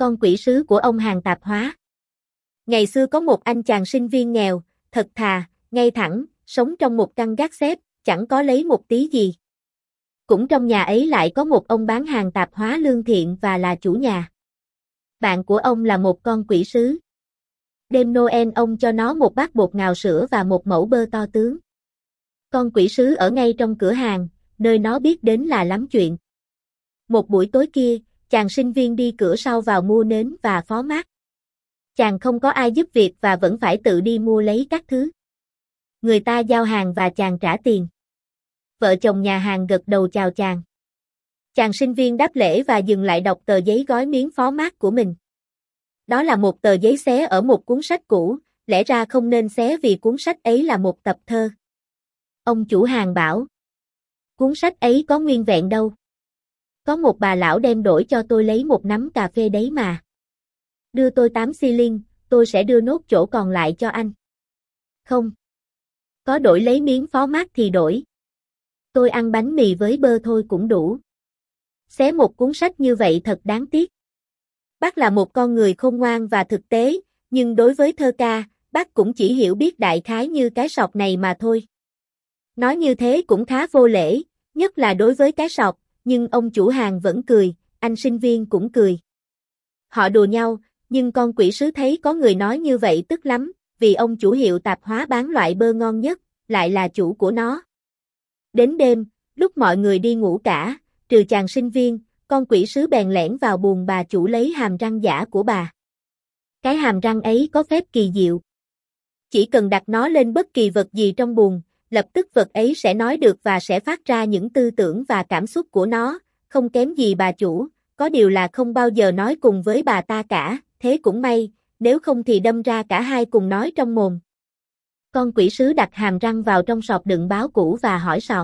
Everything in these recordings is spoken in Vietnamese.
Con quỷ sứ của ông hàng tạp hóa. Ngày xưa có một anh chàng sinh viên nghèo, thật thà, ngay thẳng, sống trong một căn gác xếp, chẳng có lấy một tí gì. Cũng trong nhà ấy lại có một ông bán hàng tạp hóa lương thiện và là chủ nhà. Bạn của ông là một con quỷ sứ. Đêm Noel ông cho nó một bát bột ngào sữa và một mẩu bơ to tướng. Con quỷ sứ ở ngay trong cửa hàng, nơi nó biết đến là lắm chuyện. Một buổi tối kia, chàng sinh viên đi cửa sau vào mua nến và phó mát. Chàng không có ai giúp việc và vẫn phải tự đi mua lấy các thứ. Người ta giao hàng và chàng trả tiền. Vợ chồng nhà hàng gật đầu chào chàng. Chàng sinh viên đáp lễ và dừng lại đọc tờ giấy gói miếng phó mát của mình. Đó là một tờ giấy xé ở một cuốn sách cũ, lẽ ra không nên xé vì cuốn sách ấy là một tập thơ. Ông chủ hàng bảo, cuốn sách ấy có nguyên vẹn đâu. Có một bà lão đem đổi cho tôi lấy một nắm cà phê đấy mà. Đưa tôi 8 xi lin, tôi sẽ đưa nốt chỗ còn lại cho anh. Không. Có đổi lấy miếng phó mát thì đổi. Tôi ăn bánh mì với bơ thôi cũng đủ. Xé một cuốn sách như vậy thật đáng tiếc. Bác là một con người khôn ngoan và thực tế, nhưng đối với thơ ca, bác cũng chỉ hiểu biết đại khái như cái sọt này mà thôi. Nói như thế cũng khá vô lễ, nhất là đối với cái sọt, nhưng ông chủ hàng vẫn cười, anh sinh viên cũng cười. Họ đùa nhau, nhưng con quỷ sứ thấy có người nói như vậy tức lắm, vì ông chủ hiệu tạp hóa bán loại bơ ngon nhất, lại là chủ của nó. Đến đêm, lúc mọi người đi ngủ cả, trừ chàng sinh viên, con quỷ sứ bèn lẻn vào buồng bà chủ lấy hàm răng giả của bà. Cái hàm răng ấy có phép kỳ diệu. Chỉ cần đặt nó lên bất kỳ vật gì trong buồng, lập tức vật ấy sẽ nói được và sẽ phát ra những tư tưởng và cảm xúc của nó, không kém gì bà chủ, có điều là không bao giờ nói cùng với bà ta cả, thế cũng may, nếu không thì đâm ra cả hai cùng nói trong mồm. Con quỷ sứ đặt hàm răng vào trong sọt đựng báo cũ và hỏi sọt.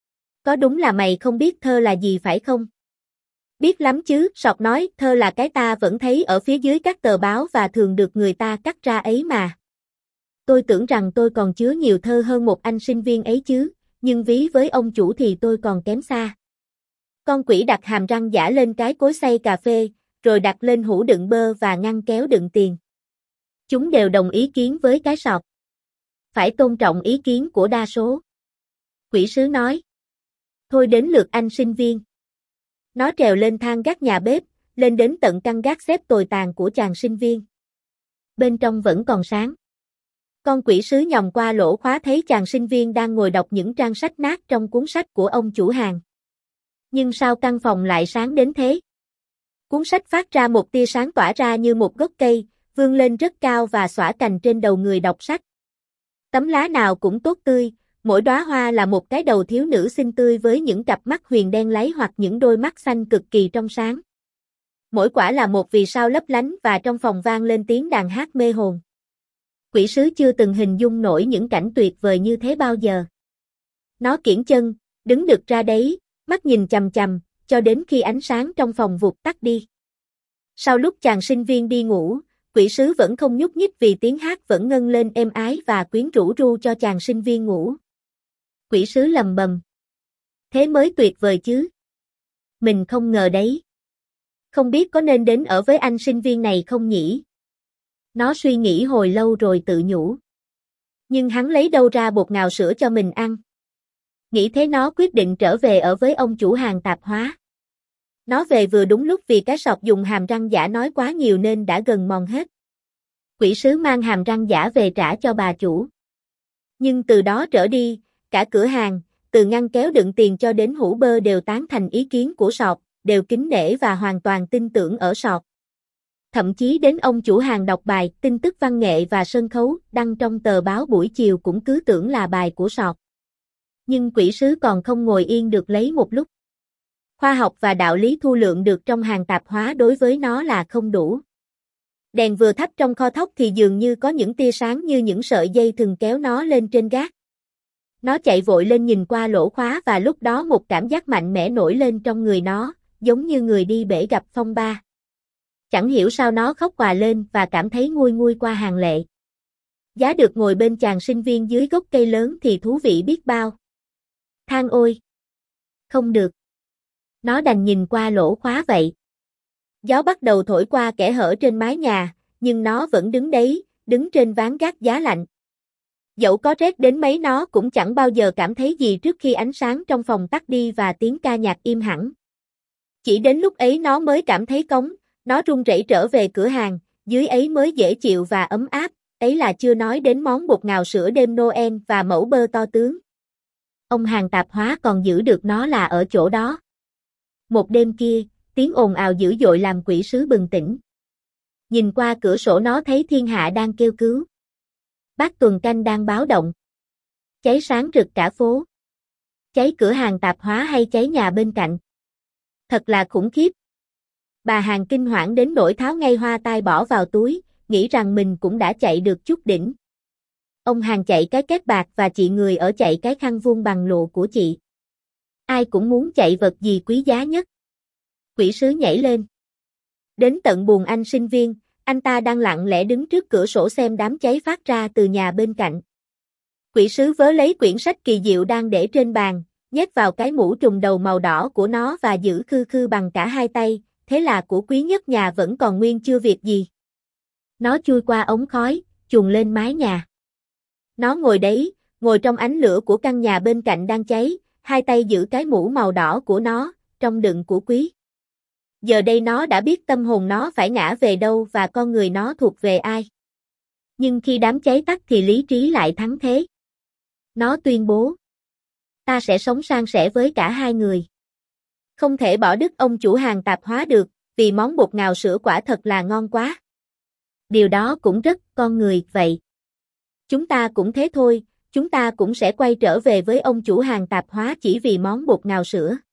Có đúng là mày không biết thơ là gì phải không? Biết lắm chứ, sọt nói, thơ là cái ta vẫn thấy ở phía dưới các tờ báo và thường được người ta cắt ra ấy mà. Tôi tưởng rằng tôi còn chứa nhiều thơ hơn một anh sinh viên ấy chứ, nhưng ví với ông chủ thì tôi còn kém xa. Con quỷ đặt hàm răng giả lên cái cối xay cà phê, rồi đặt lên hũ đựng bơ và ngăn kéo đựng tiền. Chúng đều đồng ý kiến với cái sọt. Phải tôn trọng ý kiến của đa số. Quỷ sứ nói. Thôi đến lượt anh sinh viên. Nó trèo lên thang gác nhà bếp, lên đến tận căn gác xếp tồi tàn của chàng sinh viên. Bên trong vẫn còn sáng. Con quỷ sứ nhòm qua lỗ khóa thấy chàng sinh viên đang ngồi đọc những trang sách nát trong cuốn sách của ông chủ hàng. Nhưng sao căn phòng lại sáng đến thế? Cuốn sách phát ra một tia sáng tỏa ra như một gốc cây, vươn lên rất cao và xõa cành trên đầu người đọc sách. Tấm lá nào cũng tốt tươi, mỗi đóa hoa là một cái đầu thiếu nữ xinh tươi với những cặp mắt huyền đen láy hoặc những đôi mắt xanh cực kỳ trong sáng. Mỗi quả là một vì sao lấp lánh và trong phòng vang lên tiếng đàn hát mê hồn. Quỷ sứ chưa từng hình dung nổi những cảnh tuyệt vời như thế bao giờ. Nó kiễng chân, đứng đực ra đấy, mắt nhìn chằm chằm, cho đến khi ánh sáng trong phòng vụt tắt đi. Sau lúc chàng sinh viên đi ngủ, quỷ sứ vẫn không nhúc nhích vì tiếng hát vẫn ngân lên êm ái và quyến rũ ru cho chàng sinh viên ngủ. Quỷ sứ lầm bầm. Thế mới tuyệt vời chứ. Mình không ngờ đấy. Không biết có nên đến ở với anh sinh viên này không nhỉ? Nó suy nghĩ hồi lâu rồi tự nhủ. Nhưng hắn lấy đâu ra bột ngào sữa cho mình ăn? Nghĩ thế nó quyết định trở về ở với ông chủ hàng tạp hóa. Nó về vừa đúng lúc vì cái sọt dùng hàm răng giả nói quá nhiều nên đã gần mòn hết. Quỷ sứ mang hàm răng giả về trả cho bà chủ. Nhưng từ đó trở đi, cả cửa hàng, từ ngăn kéo đựng tiền cho đến hũ bơ đều tán thành ý kiến của sọt, đều kính nể và hoàn toàn tin tưởng ở sọt. Thậm chí đến ông chủ hàng đọc bài, tin tức văn nghệ và sân khấu đăng trong tờ báo buổi chiều cũng cứ tưởng là bài của sọt. Nhưng quỷ sứ còn không ngồi yên được lấy một lúc. Khoa học và đạo lý thu lượng được trong hàng tạp hóa đối với nó là không đủ. Đèn vừa thắp trong kho thóc thì dường như có những tia sáng như những sợi dây thừng kéo nó lên trên gác. Nó chạy vội lên nhìn qua lỗ khóa và lúc đó một cảm giác mạnh mẽ nổi lên trong người nó, giống như người đi bể gặp phong ba. Chẳng hiểu sao nó khóc òa lên và cảm thấy nguôi nguôi qua hàng lệ. Giá được ngồi bên chàng sinh viên dưới gốc cây lớn thì thú vị biết bao. Than ôi! Không được. Nó đành nhìn qua lỗ khóa vậy. Gió bắt đầu thổi qua kẽ hở trên mái nhà, nhưng nó vẫn đứng đấy, đứng trên ván gác giá lạnh. Dẫu có rét đến mấy nó cũng chẳng bao giờ cảm thấy gì trước khi ánh sáng trong phòng tắt đi và tiếng ca nhạc im hẳn. Chỉ đến lúc ấy nó mới cảm thấy cống, nó run rẩy trở về cửa hàng, dưới ấy mới dễ chịu và ấm áp, ấy là chưa nói đến món bột ngào sữa đêm Noel và mẩu bơ to tướng. Ông hàng tạp hóa còn giữ được nó là ở chỗ đó. Một đêm kia, tiếng ồn ào dữ dội làm quỷ sứ bừng tỉnh. Nhìn qua cửa sổ nó thấy thiên hạ đang kêu cứu. Bác tuần canh đang báo động. Cháy sáng rực cả phố. Cháy cửa hàng tạp hóa hay cháy nhà bên cạnh. Thật là khủng khiếp. Bà hàng kinh hoảng đến nỗi tháo ngay hoa tai bỏ vào túi, nghĩ rằng mình cũng đã chạy được chút đỉnh. Ông hàng chạy cái két bạc và chị người ở chạy cái khăn vuông bằng lụa của chị. Ai cũng muốn chạy vật gì quý giá nhất. Quỷ sứ nhảy lên. Đến tận buồng anh sinh viên, anh ta đang lặng lẽ đứng trước cửa sổ xem đám cháy phát ra từ nhà bên cạnh. Quỷ sứ vớ lấy quyển sách kỳ diệu đang để trên bàn, nhét vào cái mũ trùm đầu màu đỏ của nó và giữ khư khư bằng cả hai tay, thế là của quý nhất nhà vẫn còn nguyên chưa việc gì. Nó chui qua ống khói, chuồn lên mái nhà. Nó ngồi đấy, ngồi trong ánh lửa của căn nhà bên cạnh đang cháy, hai tay giữ cái mũ màu đỏ của nó, trong đựng của quý. Giờ đây nó đã biết tâm hồn nó phải ngã về đâu và con người nó thuộc về ai. Nhưng khi đám cháy tắt thì lý trí lại thắng thế. Nó tuyên bố: ta sẽ sống san sẻ với cả hai người. Không thể bỏ đứt ông chủ hàng tạp hóa được, vì món bột ngào sữa quả thật là ngon quá. Điều đó cũng rất con người vậy. Chúng ta cũng thế thôi, chúng ta cũng sẽ quay trở về với ông chủ hàng tạp hóa chỉ vì món bột ngào sữa.